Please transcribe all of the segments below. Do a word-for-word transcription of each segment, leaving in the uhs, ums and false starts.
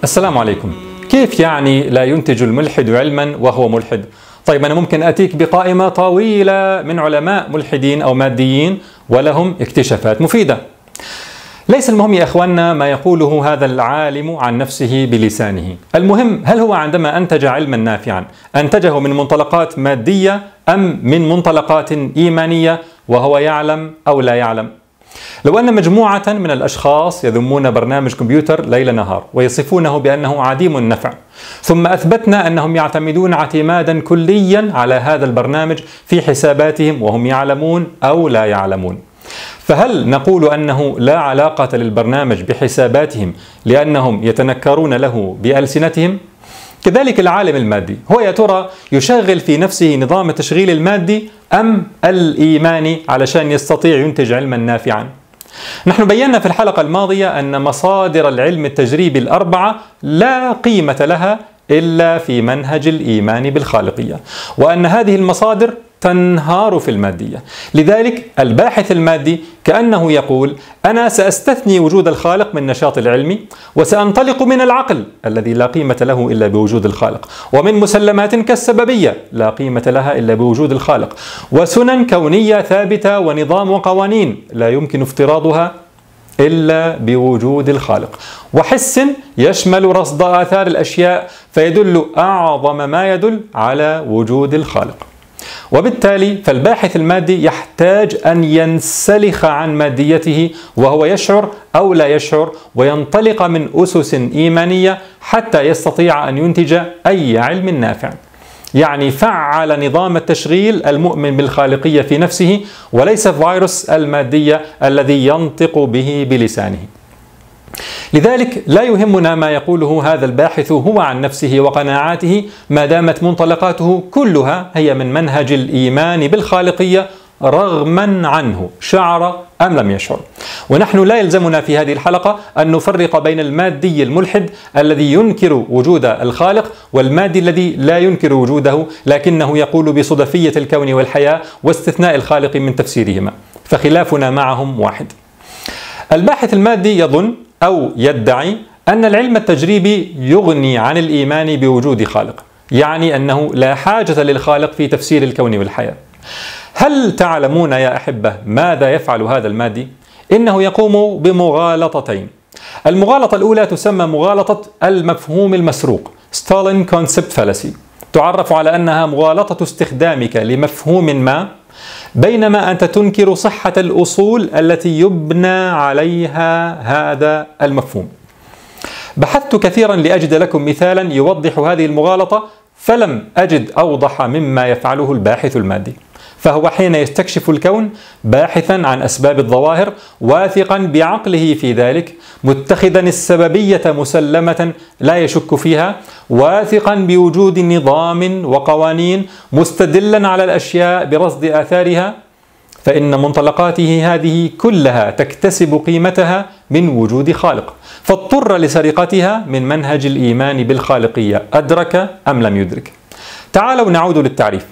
السلام عليكم. كيف يعني لا ينتج الملحد علما وهو ملحد؟ طيب أنا ممكن أتيك بقائمة طويلة من علماء ملحدين أو ماديين ولهم اكتشافات مفيدة. ليس المهم يا أخواننا ما يقوله هذا العالم عن نفسه بلسانه، المهم هل هو عندما أنتج علما نافعا أنتجه من منطلقات مادية أم من منطلقات إيمانية وهو يعلم أو لا يعلم؟ لو أن مجموعة من الأشخاص يذمون برنامج كمبيوتر ليل نهار ويصفونه بأنه عديم النفع، ثم أثبتنا أنهم يعتمدون اعتمادا كليا على هذا البرنامج في حساباتهم وهم يعلمون أو لا يعلمون، فهل نقول أنه لا علاقة للبرنامج بحساباتهم لأنهم يتنكرون له بألسنتهم؟ كذلك العالم المادي، هو يا ترى يشغل في نفسه نظام التشغيل المادي أم الإيماني علشان يستطيع ينتج علما نافعا؟ نحن بينا في الحلقة الماضية أن مصادر العلم التجريبي الأربعة لا قيمة لها إلا في منهج الإيمان بالخالقية، وأن هذه المصادر تنهار في المادية. لذلك الباحث المادي كأنه يقول: أنا سأستثني وجود الخالق من نشاط العلم، وسأنطلق من العقل الذي لا قيمة له إلا بوجود الخالق، ومن مسلمات كالسببية لا قيمة لها إلا بوجود الخالق، وسنن كونية ثابتة ونظام وقوانين لا يمكن افتراضها إلا بوجود الخالق، وحس يشمل رصد آثار الأشياء فيدل أعظم ما يدل على وجود الخالق. وبالتالي فالباحث المادي يحتاج أن ينسلخ عن ماديته وهو يشعر أو لا يشعر، وينطلق من أسس إيمانية حتى يستطيع أن ينتج أي علم نافع. يعني فعل نظام التشغيل المؤمن بالخالقية في نفسه، وليس فيروس المادية الذي ينطق به بلسانه. لذلك لا يهمنا ما يقوله هذا الباحث هو عن نفسه وقناعاته ما دامت منطلقاته كلها هي من منهج الإيمان بالخالقية رغما عنه شعر أم لم يشعر. ونحن لا يلزمنا في هذه الحلقة أن نفرق بين المادي الملحد الذي ينكر وجود الخالق والمادي الذي لا ينكر وجوده لكنه يقول بصدفية الكون والحياة واستثناء الخالق من تفسيرهما، فخلافنا معهم واحد. الباحث المادي يظن أو يدعي أن العلم التجريبي يغني عن الإيمان بوجود خالق، يعني أنه لا حاجة للخالق في تفسير الكون والحياة. هل تعلمون يا أحبة ماذا يفعل هذا المادي؟ إنه يقوم بمغالطتين. المغالطة الأولى تسمى مغالطة المفهوم المسروق Stolen Concept Fallacy، تعرف على أنها مغالطة استخدامك لمفهوم ما بينما أنت تنكر صحة الأصول التي يبنى عليها هذا المفهوم. بحثت كثيرا لأجد لكم مثالا يوضح هذه المغالطة، فلم أجد أوضح مما يفعله الباحث المادي. فهو حين يستكشف الكون باحثا عن أسباب الظواهر، واثقا بعقله في ذلك، متخذا السببية مسلمة لا يشك فيها، واثقا بوجود نظام وقوانين، مستدلا على الأشياء برصد آثارها، فإن منطلقاته هذه كلها تكتسب قيمتها من وجود خالق، فاضطر لسرقتها من منهج الإيمان بالخالقية، أدرك أم لم يدرك. تعالوا نعود للتعريف.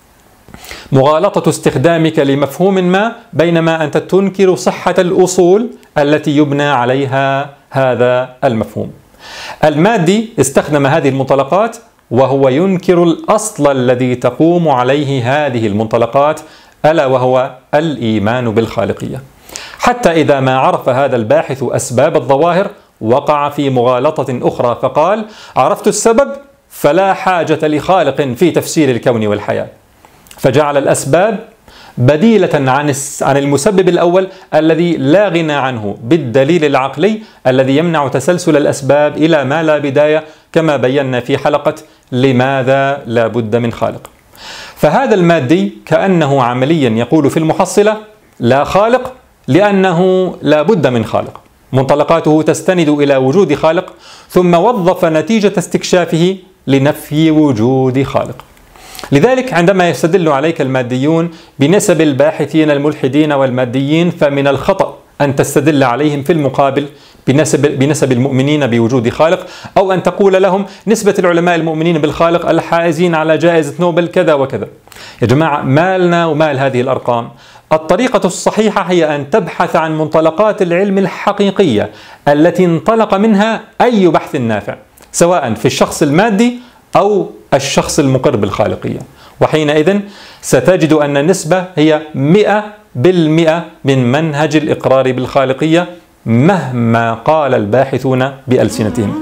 مغالطة استخدامك لمفهوم ما بينما أنت تنكر صحة الأصول التي يبنى عليها هذا المفهوم. المادي استخدم هذه المنطلقات وهو ينكر الأصل الذي تقوم عليه هذه المنطلقات، ألا وهو الإيمان بالخالقية. حتى إذا ما عرف هذا الباحث أسباب الظواهر وقع في مغالطة أخرى فقال: عرفت السبب فلا حاجة لخالق في تفسير الكون والحياة، فجعل الأسباب بديلة عن عن المسبب الأول الذي لا غنى عنه بالدليل العقلي الذي يمنع تسلسل الأسباب إلى ما لا بداية، كما بينا في حلقة لماذا لا بد من خالق. فهذا المادي كأنه عمليا يقول في المحصلة: لا خالق لأنه لا بد من خالق. منطلقاته تستند إلى وجود خالق، ثم وظف نتيجة استكشافه لنفي وجود خالق. لذلك عندما يستدل عليك الماديون بنسب الباحثين الملحدين والماديين، فمن الخطأ أن تستدل عليهم في المقابل بنسب, بنسب المؤمنين بوجود خالق، أو أن تقول لهم نسبة العلماء المؤمنين بالخالق الحائزين على جائزة نوبل كذا وكذا. يا جماعة، مالنا ومال هذه الأرقام؟ الطريقة الصحيحة هي أن تبحث عن منطلقات العلم الحقيقية التي انطلق منها أي بحث نافع، سواء في الشخص المادي أو الشخص المقر بالخالقية، وحينئذ ستجد أن النسبة هي مئة بالمئة من منهج الإقرار بالخالقية مهما قال الباحثون بألسنتهم.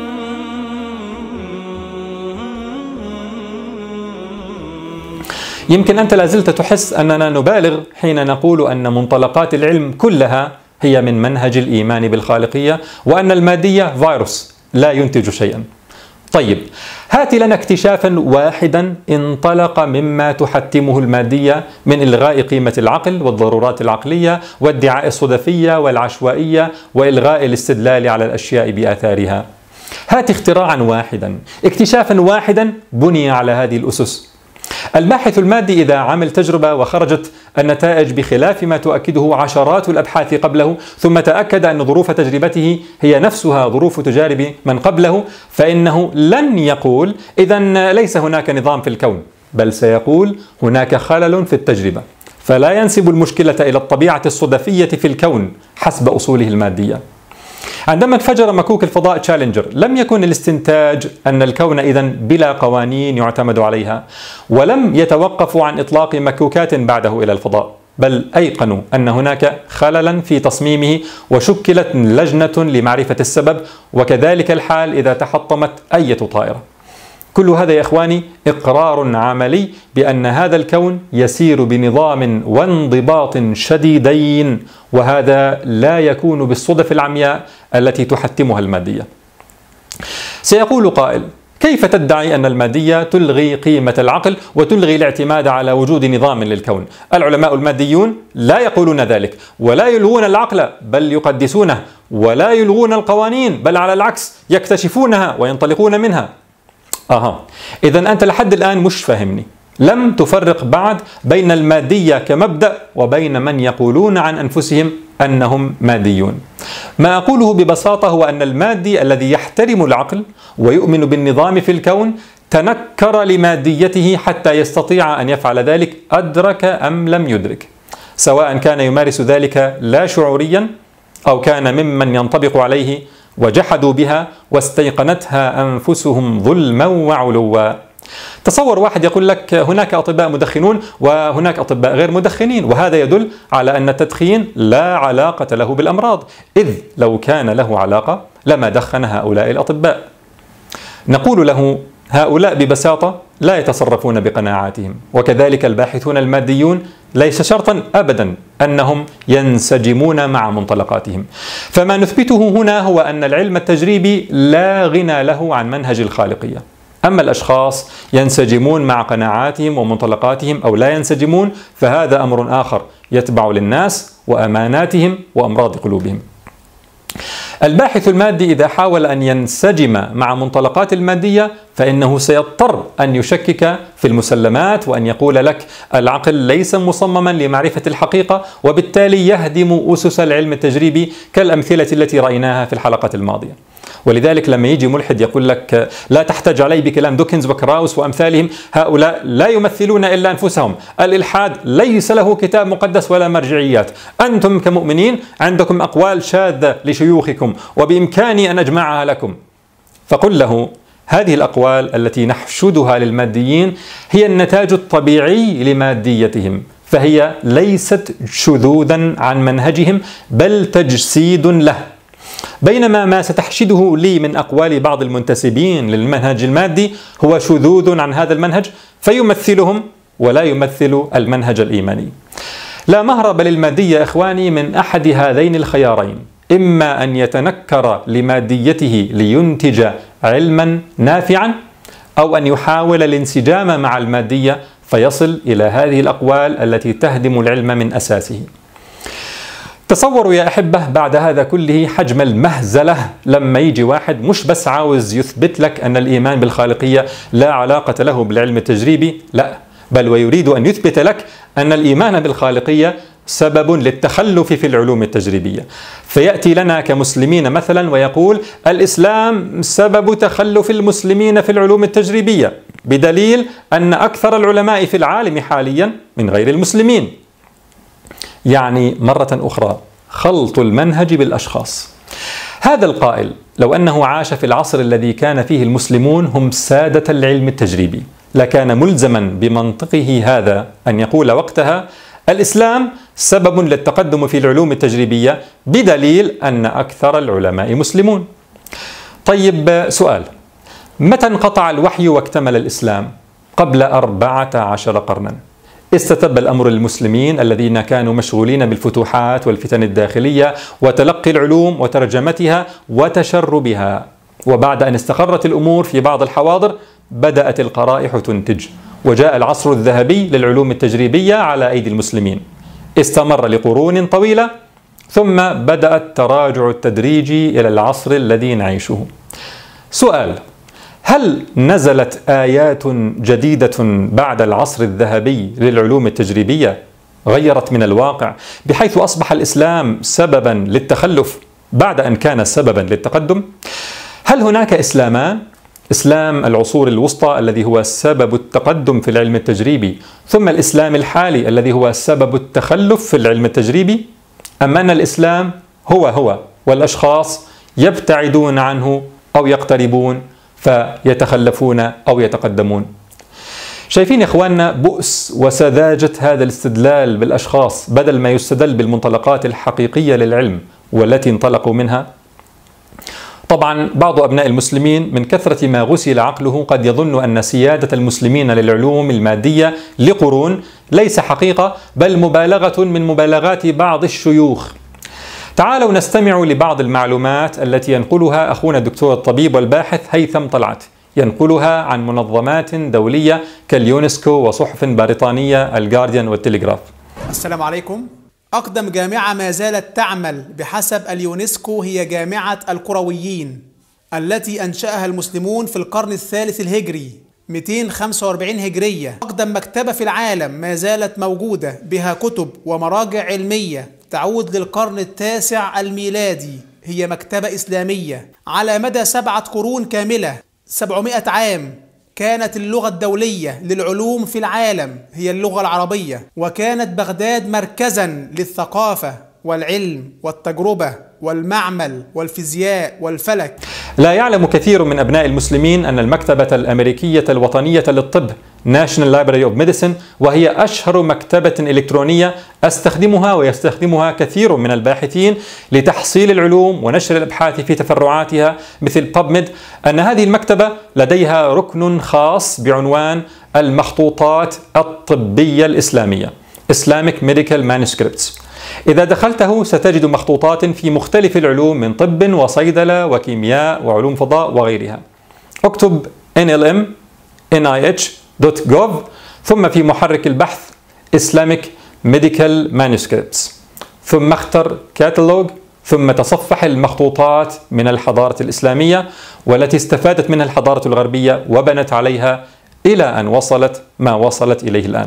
يمكن أنت لازلت تحس أننا نبالغ حين نقول أن منطلقات العلم كلها هي من منهج الإيمان بالخالقية، وأن المادية فيروس لا ينتج شيئا. طيب، هات لنا اكتشافا واحدا انطلق مما تحتمه المادية من إلغاء قيمة العقل والضرورات العقلية وادعاء الصدفية والعشوائية وإلغاء الاستدلال على الأشياء بآثارها. هات اختراعا واحدا، اكتشافا واحدا بني على هذه الأسس. الباحث المادي إذا عمل تجربة وخرجت النتائج بخلاف ما تؤكده عشرات الأبحاث قبله، ثم تأكد أن ظروف تجربته هي نفسها ظروف تجارب من قبله، فإنه لن يقول إذن ليس هناك نظام في الكون، بل سيقول هناك خلل في التجربة، فلا ينسب المشكلة إلى الطبيعة الصدفية في الكون حسب أصوله المادية. عندما انفجر مكوك الفضاء تشالنجر لم يكن الاستنتاج أن الكون إذن بلا قوانين يعتمد عليها، ولم يتوقفوا عن إطلاق مكوكات بعده إلى الفضاء، بل أيقنوا أن هناك خللا في تصميمه وشكلت لجنة لمعرفة السبب، وكذلك الحال إذا تحطمت أي طائرة. كل هذا يا إخواني إقرار عملي بأن هذا الكون يسير بنظام وانضباط شديدين، وهذا لا يكون بالصدف العمياء التي تحتمها المادية. سيقول قائل: كيف تدعي أن المادية تلغي قيمة العقل وتلغي الاعتماد على وجود نظام للكون؟ العلماء الماديون لا يقولون ذلك، ولا يلغون العقل بل يقدسونه، ولا يلغون القوانين بل على العكس يكتشفونها وينطلقون منها. أها، إذن أنت لحد الآن مش فاهمني، لم تفرق بعد بين المادية كمبدأ وبين من يقولون عن أنفسهم أنهم ماديون. ما أقوله ببساطة هو أن المادي الذي يحترم العقل ويؤمن بالنظام في الكون تنكر لماديته حتى يستطيع أن يفعل ذلك أدرك أم لم يدرك، سواء كان يمارس ذلك لا شعوريا أو كان ممن ينطبق عليه وجحدوا بها واستيقنتها أنفسهم ظلما وعلوا. تصور واحد يقول لك هناك أطباء مدخنون وهناك أطباء غير مدخنين، وهذا يدل على أن التدخين لا علاقة له بالأمراض، إذ لو كان له علاقة لما دخن هؤلاء الأطباء. نقول له هؤلاء ببساطة لا يتصرفون بقناعاتهم، وكذلك الباحثون الماديون ليس شرطا أبدا أنهم ينسجمون مع منطلقاتهم. فما نثبته هنا هو أن العلم التجريبي لا غنى له عن منهج الخالقية، أما الأشخاص ينسجمون مع قناعاتهم ومنطلقاتهم أو لا ينسجمون، فهذا أمر آخر يتبع للناس وأماناتهم وأمراض قلوبهم. الباحث المادي إذا حاول أن ينسجم مع منطلقات المادية فإنه سيضطر أن يشكك في المسلمات، وأن يقول لك العقل ليس مصمما لمعرفة الحقيقة، وبالتالي يهدم أسس العلم التجريبي كالأمثلة التي رأيناها في الحلقة الماضية. ولذلك لما يجي ملحد يقول لك لا تحتج علي بكلام دوكنز وكراوس وأمثالهم، هؤلاء لا يمثلون إلا أنفسهم. الإلحاد ليس له كتاب مقدس ولا مرجعيات، أنتم كمؤمنين عندكم أقوال شاذة لشيوخكم وبإمكاني أن أجمعها لكم. فقل له هذه الأقوال التي نحشدها للماديين هي النتاج الطبيعي لماديتهم، فهي ليست شذوذا عن منهجهم بل تجسيد له. بينما ما ستحشده لي من أقوال بعض المنتسبين للمنهج المادي هو شذوذ عن هذا المنهج فيمثلهم ولا يمثل المنهج الإيماني. لا مهرب للمادي يا إخواني من أحد هذين الخيارين، إما أن يتنكر لماديته لينتج علما نافعا، أو أن يحاول الانسجام مع المادية فيصل إلى هذه الأقوال التي تهدم العلم من أساسه. تصوروا يا أحبة بعد هذا كله حجم المهزلة لما يجي واحد مش بس عاوز يثبت لك أن الإيمان بالخالقية لا علاقة له بالعلم التجريبي، لا، بل ويريد أن يثبت لك أن الإيمان بالخالقية سبب للتخلف في العلوم التجريبية. فيأتي لنا كمسلمين مثلا ويقول الإسلام سبب تخلف المسلمين في العلوم التجريبية، بدليل أن أكثر العلماء في العالم حاليا من غير المسلمين. يعني مرة أخرى خلط المنهج بالأشخاص. هذا القائل لو أنه عاش في العصر الذي كان فيه المسلمون هم سادة العلم التجريبي لكان ملزما بمنطقه هذا أن يقول وقتها الإسلام سبب للتقدم في العلوم التجريبية بدليل أن أكثر العلماء مسلمون. طيب سؤال: متى انقطع الوحي واكتمل الإسلام؟ قبل أربعة عشر قرنا. استتب الأمر للمسلمين الذين كانوا مشغولين بالفتوحات والفتن الداخلية وتلقي العلوم وترجمتها وتشربها، وبعد أن استقرت الأمور في بعض الحواضر بدأت القرائح تنتج، وجاء العصر الذهبي للعلوم التجريبية على أيدي المسلمين. استمر لقرون طويلة ثم بدأ التراجع التدريجي إلى العصر الذي نعيشه. سؤال: هل نزلت آيات جديدة بعد العصر الذهبي للعلوم التجريبية غيرت من الواقع بحيث أصبح الإسلام سببا للتخلف بعد أن كان سببا للتقدم؟ هل هناك إسلامان؟ إسلام العصور الوسطى الذي هو سبب التقدم في العلم التجريبي، ثم الإسلام الحالي الذي هو سبب التخلف في العلم التجريبي؟ أم أن الإسلام هو هو والأشخاص يبتعدون عنه أو يقتربون فيتخلفون أو يتقدمون؟ شايفين يا إخواننا بؤس وسذاجة هذا الاستدلال بالأشخاص بدل ما يستدل بالمنطلقات الحقيقية للعلم والتي انطلقوا منها؟ طبعا بعض أبناء المسلمين من كثرة ما غسل عقله قد يظن أن سيادة المسلمين للعلوم المادية لقرون ليس حقيقة بل مبالغة من مبالغات بعض الشيوخ. تعالوا نستمع لبعض المعلومات التي ينقلها أخونا الدكتور الطبيب والباحث هيثم طلعت، ينقلها عن منظمات دولية كاليونسكو وصحف بريطانية الجارديان والتلغراف. السلام عليكم. أقدم جامعة ما زالت تعمل بحسب اليونسكو هي جامعة القرويين التي أنشأها المسلمون في القرن الثالث الهجري مئتين وخمسة وأربعين هجرية. أقدم مكتبة في العالم ما زالت موجودة بها كتب ومراجع علمية تعود للقرن التاسع الميلادي، هي مكتبة إسلامية. على مدى سبعة قرون كاملة سبعمائة عام كانت اللغة الدولية للعلوم في العالم هي اللغة العربية، وكانت بغداد مركزا للثقافة والعلم والتجربة والمعمل والفيزياء والفلك. لا يعلم كثير من أبناء المسلمين أن المكتبة الأمريكية الوطنية للطب National Library of Medicine، وهي أشهر مكتبة إلكترونية أستخدمها ويستخدمها كثير من الباحثين لتحصيل العلوم ونشر الأبحاث في تفرعاتها مثل PubMed، أن هذه المكتبة لديها ركن خاص بعنوان المخطوطات الطبية الإسلامية Islamic Medical Manuscripts. إذا دخلته ستجد مخطوطات في مختلف العلوم من طب وصيدلة وكيمياء وعلوم فضاء وغيرها. اكتب إن إل إم إن آي إتش دوت جوف ثم في محرك البحث Islamic Medical Manuscripts، ثم اختر كاتالوج، ثم تصفح المخطوطات من الحضارة الإسلامية والتي استفادت منها الحضارة الغربية وبنت عليها إلى أن وصلت ما وصلت إليه الآن.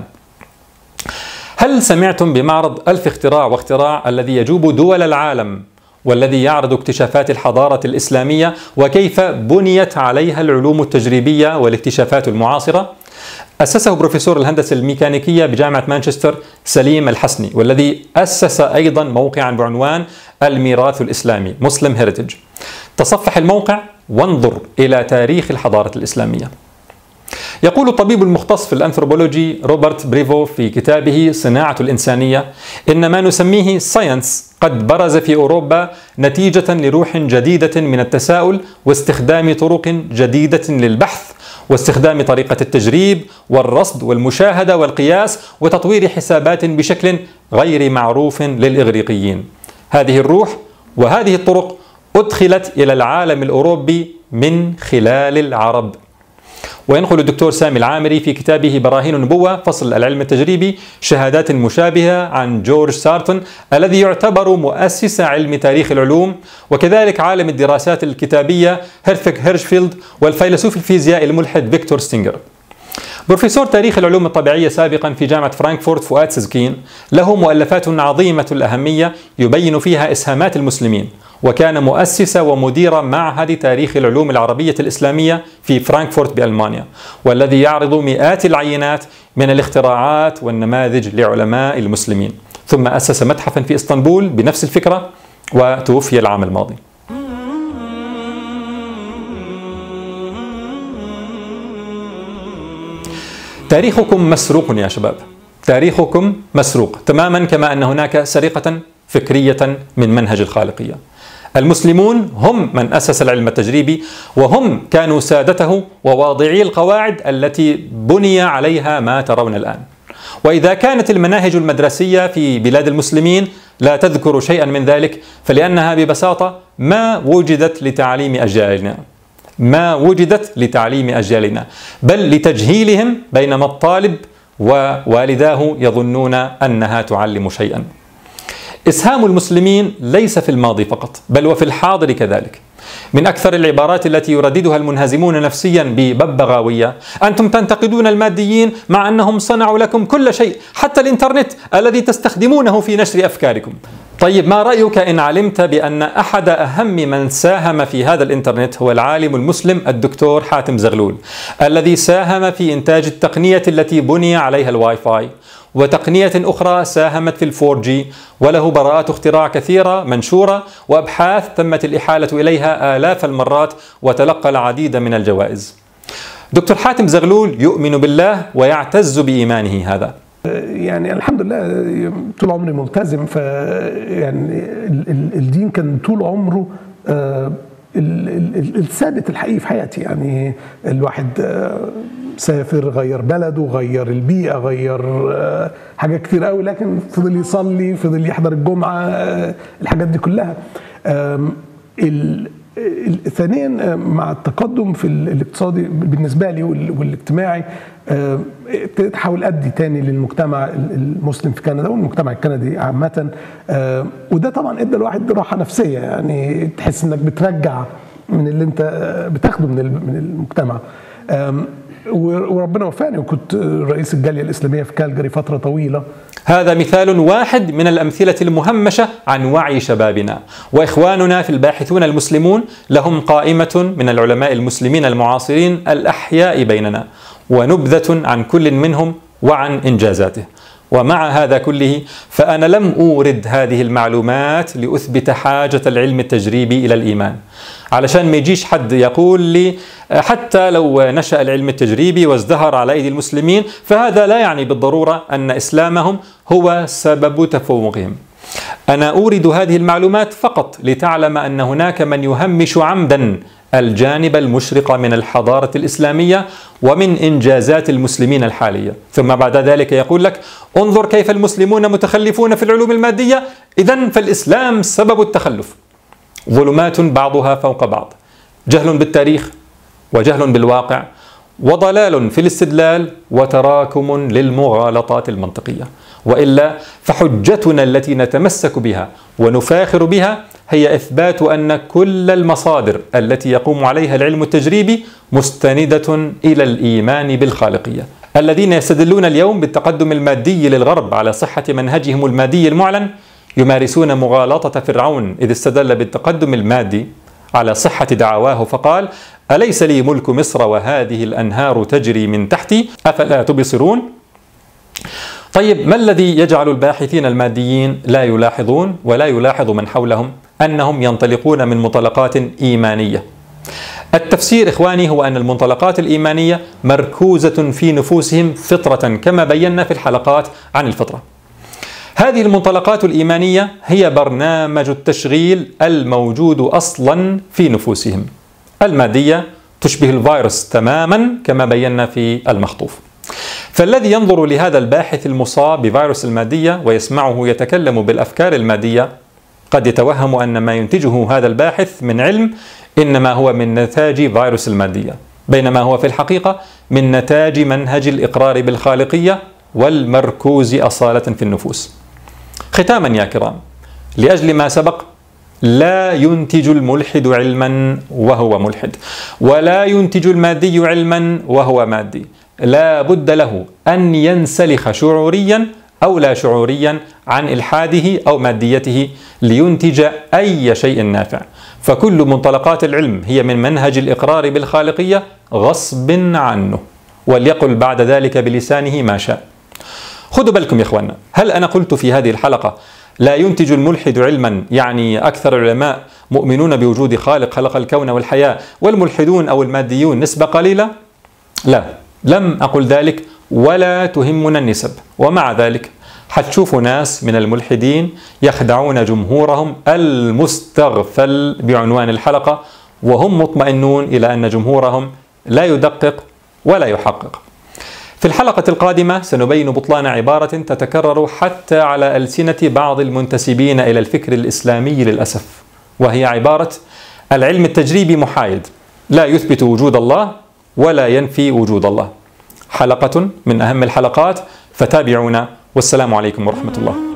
هل سمعتم بمعرض ألف اختراع واختراع الذي يجوب دول العالم والذي يعرض اكتشافات الحضارة الإسلامية وكيف بنيت عليها العلوم التجريبية والاكتشافات المعاصرة؟ أسسه بروفيسور الهندسة الميكانيكية بجامعة مانشستر سليم الحسني، والذي أسس أيضا موقعا بعنوان الميراث الإسلامي مسلم هيريتج. تصفح الموقع وانظر إلى تاريخ الحضارة الإسلامية. يقول الطبيب المختص في الأنثروبولوجي روبرت بريفو في كتابه صناعة الإنسانية إن ما نسميه ساينس قد برز في أوروبا نتيجة لروح جديدة من التساؤل واستخدام طرق جديدة للبحث واستخدام طريقة التجريب والرصد والمشاهدة والقياس وتطوير حسابات بشكل غير معروف للإغريقيين. هذه الروح وهذه الطرق أدخلت إلى العالم الأوروبي من خلال العرب. وينقل الدكتور سامي العامري في كتابه براهين النبوة فصل العلم التجريبي شهادات مشابهة عن جورج سارتون الذي يعتبر مؤسس علم تاريخ العلوم، وكذلك عالم الدراسات الكتابية هيرفيك هيرشفيلد والفيلسوف الفيزيائي الملحد فيكتور ستينجر. بروفيسور تاريخ العلوم الطبيعية سابقا في جامعة فرانكفورت فؤاد سزكين له مؤلفات عظيمة الأهمية يبين فيها إسهامات المسلمين، وكان مؤسس ومدير معهد تاريخ العلوم العربية الإسلامية في فرانكفورت بألمانيا، والذي يعرض مئات العينات من الاختراعات والنماذج لعلماء المسلمين. ثم أسس متحفا في إسطنبول بنفس الفكرة، وتوفي العام الماضي. تاريخكم مسروق يا شباب، تاريخكم مسروق تماما كما أن هناك سرقة فكرية من منهج الخالقية. المسلمون هم من أسس العلم التجريبي، وهم كانوا سادته وواضعي القواعد التي بني عليها ما ترون الآن. وإذا كانت المناهج المدرسية في بلاد المسلمين لا تذكر شيئا من ذلك، فلأنها ببساطة ما وجدت لتعليم أجيالنا، ما وجدت لتعليم أجيالنا، بل لتجهيلهم، بينما الطالب ووالداه يظنون أنها تعلم شيئا. إسهام المسلمين ليس في الماضي فقط، بل وفي الحاضر كذلك. من أكثر العبارات التي يرددها المنهزمون نفسيا بببغاوية: أنتم تنتقدون الماديين مع أنهم صنعوا لكم كل شيء، حتى الإنترنت الذي تستخدمونه في نشر أفكاركم. طيب، ما رأيك إن علمت بأن أحد أهم من ساهم في هذا الإنترنت هو العالم المسلم الدكتور حاتم زغلول، الذي ساهم في إنتاج التقنية التي بني عليها الواي فاي، وتقنية أخرى ساهمت في الفور جي، وله براءات اختراع كثيرة منشورة، وأبحاث تمت الإحالة إليها آلاف المرات، وتلقى العديد من الجوائز. دكتور حاتم زغلول يؤمن بالله ويعتز بإيمانه هذا. يعني الحمد لله طول عمري ملتزم، ف يعني الدين كان طول عمره الثابت الحقيقي في حياتي. يعني الواحد سافر، غير بلده، غير البيئة، غير حاجات كتير قوي، لكن فضل يصلي، فضل يحضر الجمعة، الحاجات دي كلها. ثانيا، مع التقدم في الاقتصادي بالنسبة لي والاجتماعي، ابتديت احاول ادي تاني للمجتمع المسلم في كندا والمجتمع الكندي عامة، وده طبعا ادى الواحد راحة نفسية. يعني تحس انك بترجع من اللي انت بتاخده من من المجتمع. وربنا وفقني وكنت رئيس الجالية الإسلامية في كالجاري فترة طويلة. هذا مثال واحد من الأمثلة المهمشة عن وعي شبابنا. وإخواننا في الباحثون المسلمون لهم قائمة من العلماء المسلمين المعاصرين الأحياء بيننا، ونبذة عن كل منهم وعن إنجازاته. ومع هذا كله فأنا لم أورد هذه المعلومات لأثبت حاجة العلم التجريبي إلى الإيمان، علشان ما يجيش حد يقول لي حتى لو نشأ العلم التجريبي وازدهر على أيدي المسلمين فهذا لا يعني بالضرورة أن إسلامهم هو سبب تفوقهم. أنا أورد هذه المعلومات فقط لتعلم أن هناك من يهمش عمدا الجانب المشرق من الحضارة الإسلامية ومن إنجازات المسلمين الحالية، ثم بعد ذلك يقول لك انظر كيف المسلمون متخلفون في العلوم المادية، إذن فالإسلام سبب التخلف. ظلمات بعضها فوق بعض، جهل بالتاريخ وجهل بالواقع وضلال في الاستدلال وتراكم للمغالطات المنطقية. وإلا فحجتنا التي نتمسك بها ونفاخر بها هي إثبات أن كل المصادر التي يقوم عليها العلم التجريبي مستندة إلى الإيمان بالخالقية. الذين يستدلون اليوم بالتقدم المادي للغرب على صحة منهجهم المادي المعلن يمارسون مغالطة فرعون إذ استدل بالتقدم المادي على صحة دعواه فقال: أليس لي ملك مصر وهذه الأنهار تجري من تحتي أفلا تبصرون؟ طيب، ما الذي يجعل الباحثين الماديين لا يلاحظون ولا يلاحظ من حولهم أنهم ينطلقون من منطلقات إيمانية؟ التفسير إخواني هو أن المنطلقات الإيمانية مركوزة في نفوسهم فطرة، كما بينا في الحلقات عن الفطرة. هذه المنطلقات الإيمانية هي برنامج التشغيل الموجود أصلا في نفوسهم. المادية تشبه الفيروس تماما كما بينا في المخطوف. فالذي ينظر لهذا الباحث المصاب بفيروس المادية ويسمعه يتكلم بالأفكار المادية قد يتوهم أن ما ينتجه هذا الباحث من علم إنما هو من نتاج فيروس المادية، بينما هو في الحقيقة من نتاج منهج الإقرار بالخالقية والمركوز أصالة في النفوس. ختاما يا كرام، لأجل ما سبق، لا ينتج الملحد علما وهو ملحد، ولا ينتج المادي علما وهو مادي. لا بد له أن ينسلخ شعوريا أو لا شعوريا عن إلحاده أو ماديته لينتج أي شيء نافع. فكل منطلقات العلم هي من منهج الإقرار بالخالقية غصب عنه، وليقل بعد ذلك بلسانه ما شاء. خذوا بالكم يا إخواننا، هل أنا قلت في هذه الحلقة لا ينتج الملحد علما، يعني أكثر العلماء مؤمنون بوجود خالق خلق الكون والحياة والملحدون أو الماديون نسبة قليلة؟ لا، لم أقل ذلك ولا تهمنا النسب. ومع ذلك حتشوفوا ناس من الملحدين يخدعون جمهورهم المستغفل بعنوان الحلقة، وهم مطمئنون إلى أن جمهورهم لا يدقق ولا يحقق. في الحلقة القادمة سنبين بطلان عبارة تتكرر حتى على ألسنة بعض المنتسبين إلى الفكر الإسلامي للأسف، وهي عبارة العلم التجريبي محايد، لا يثبت وجود الله ولا ينفي وجود الله. حلقة من أهم الحلقات، فتابعونا، والسلام عليكم ورحمة الله.